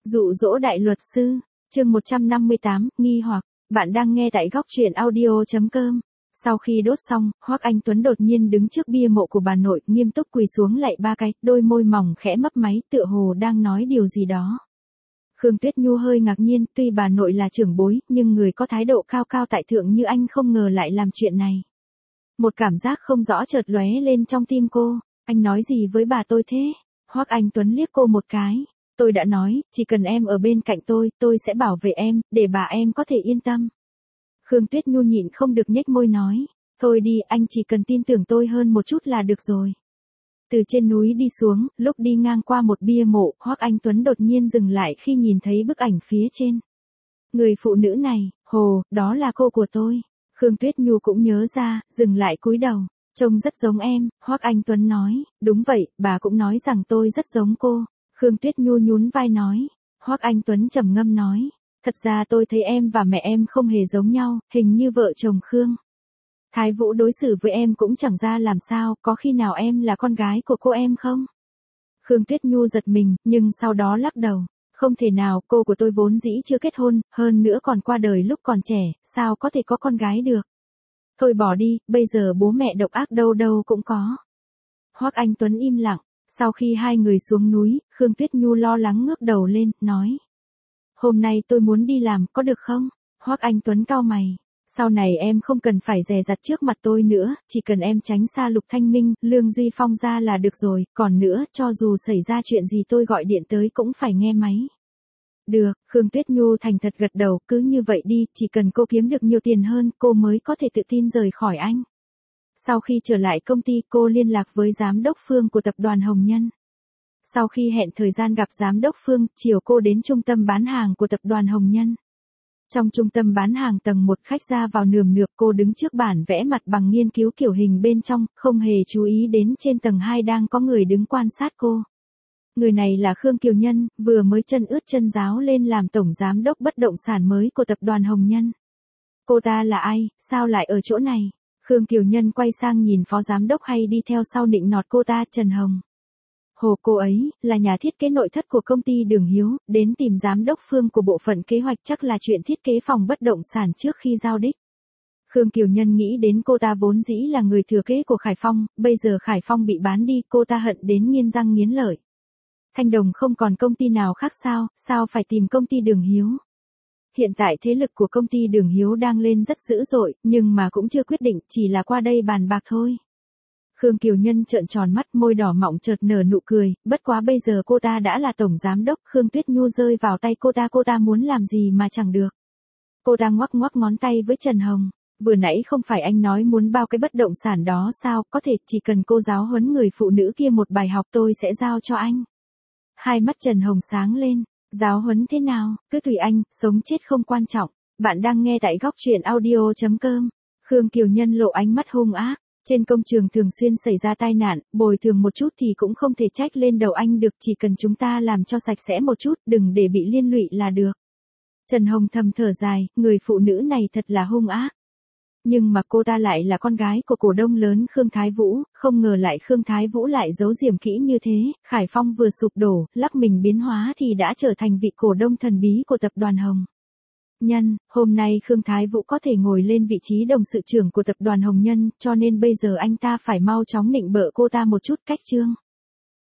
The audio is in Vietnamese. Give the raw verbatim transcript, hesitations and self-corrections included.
Dụ dỗ đại luật sư, chương một trăm năm mươi tám, nghi hoặc, bạn đang nghe tại góc truyện audio chấm com. Sau khi đốt xong, Hoắc Anh Tuấn đột nhiên đứng trước bia mộ của bà nội, nghiêm túc quỳ xuống lạy ba cái, đôi môi mỏng khẽ mấp máy, tựa hồ đang nói điều gì đó. Khương Tuyết Nhu hơi ngạc nhiên, tuy bà nội là trưởng bối, nhưng người có thái độ cao cao tại thượng như anh không ngờ lại làm chuyện này. Một cảm giác không rõ chợt lóe lên trong tim cô, anh nói gì với bà tôi thế? Hoắc Anh Tuấn liếc cô một cái. Tôi đã nói, chỉ cần em ở bên cạnh tôi, tôi sẽ bảo vệ em, để bà em có thể yên tâm. Khương Tuyết Nhu nhịn không được nhếch môi nói, thôi đi, anh chỉ cần tin tưởng tôi hơn một chút là được rồi. Từ trên núi đi xuống, lúc đi ngang qua một bia mộ, Hoắc Anh Tuấn đột nhiên dừng lại khi nhìn thấy bức ảnh phía trên. Người phụ nữ này, hồ, đó là cô của tôi. Khương Tuyết Nhu cũng nhớ ra, dừng lại cúi đầu. Trông rất giống em, Hoắc Anh Tuấn nói, đúng vậy, bà cũng nói rằng tôi rất giống cô. Khương Tuyết Nhu nhún vai nói. Hoắc Anh Tuấn trầm ngâm nói, thật ra tôi thấy em và mẹ em không hề giống nhau, hình như vợ chồng Khương Thái Vũ đối xử với em cũng chẳng ra làm sao, có khi nào em là con gái của cô em không? Khương Tuyết Nhu giật mình, nhưng sau đó lắc đầu, không thể nào, cô của tôi vốn dĩ chưa kết hôn, hơn nữa còn qua đời lúc còn trẻ, sao có thể có con gái được? Thôi bỏ đi, bây giờ bố mẹ độc ác đâu đâu cũng có. Hoắc Anh Tuấn im lặng. Sau khi hai người xuống núi, Khương Tuyết Nhu lo lắng ngước đầu lên, nói. Hôm nay tôi muốn đi làm, có được không? Hoắc Anh Tuấn cau mày. Sau này em không cần phải dè dặt trước mặt tôi nữa, chỉ cần em tránh xa Lục Thanh Minh, Lương Duy Phong ra là được rồi, còn nữa, cho dù xảy ra chuyện gì tôi gọi điện tới cũng phải nghe máy. Được, Khương Tuyết Nhu thành thật gật đầu, cứ như vậy đi, chỉ cần cô kiếm được nhiều tiền hơn, cô mới có thể tự tin rời khỏi anh. Sau khi trở lại công ty, cô liên lạc với giám đốc Phương của tập đoàn Hồng Nhân. Sau khi hẹn thời gian gặp giám đốc Phương, chiều cô đến trung tâm bán hàng của tập đoàn Hồng Nhân. Trong trung tâm bán hàng tầng một, khách ra vào nườm nượp, cô đứng trước bản vẽ mặt bằng nghiên cứu kiểu hình bên trong, không hề chú ý đến trên tầng hai đang có người đứng quan sát cô. Người này là Khương Kiều Nhân, vừa mới chân ướt chân ráo lên làm tổng giám đốc bất động sản mới của tập đoàn Hồng Nhân. Cô ta là ai, sao lại ở chỗ này? Khương Kiều Nhân quay sang nhìn phó giám đốc hay đi theo sau nịnh nọt cô ta, Trần Hồng. Hồ, cô ấy, là nhà thiết kế nội thất của công ty Đường Hiếu, đến tìm giám đốc Phương của bộ phận kế hoạch, chắc là chuyện thiết kế phòng bất động sản trước khi giao đích. Khương Kiều Nhân nghĩ đến cô ta vốn dĩ là người thừa kế của Khải Phong, bây giờ Khải Phong bị bán đi, cô ta hận đến nghiến răng nghiến lợi. Thanh Đồng không còn công ty nào khác sao, sao phải tìm công ty Đường Hiếu? Hiện tại thế lực của công ty Đường Hiếu đang lên rất dữ dội, nhưng mà cũng chưa quyết định, chỉ là qua đây bàn bạc thôi. Khương Kiều Nhân trợn tròn mắt, môi đỏ mọng chợt nở nụ cười, bất quá bây giờ cô ta đã là tổng giám đốc, Khương Tuyết Nhu rơi vào tay cô ta, cô ta muốn làm gì mà chẳng được. Cô ta ngoắc ngoắc ngón tay với Trần Hồng, vừa nãy không phải anh nói muốn bao cái bất động sản đó sao, có thể, chỉ cần cô giáo huấn người phụ nữ kia một bài học tôi sẽ giao cho anh. Hai mắt Trần Hồng sáng lên. Giáo huấn thế nào, cứ tùy anh, sống chết không quan trọng. Bạn đang nghe tại góc truyện audio chấm com. Khương Kiều Nhân lộ ánh mắt hung ác. Trên công trường thường xuyên xảy ra tai nạn, bồi thường một chút thì cũng không thể trách lên đầu anh được, chỉ cần chúng ta làm cho sạch sẽ một chút, đừng để bị liên lụy là được. Trần Hồng thầm thở dài, người phụ nữ này thật là hung ác. Nhưng mà cô ta lại là con gái của cổ đông lớn Khương Thái Vũ, không ngờ lại Khương Thái Vũ lại giấu diềm kỹ như thế, Khải Phong vừa sụp đổ, lắc mình biến hóa thì đã trở thành vị cổ đông thần bí của tập đoàn Hồng Nhân. Hôm nay Khương Thái Vũ có thể ngồi lên vị trí đồng sự trưởng của tập đoàn Hồng Nhân, cho nên bây giờ anh ta phải mau chóng nịnh bợ cô ta một chút, cách chương.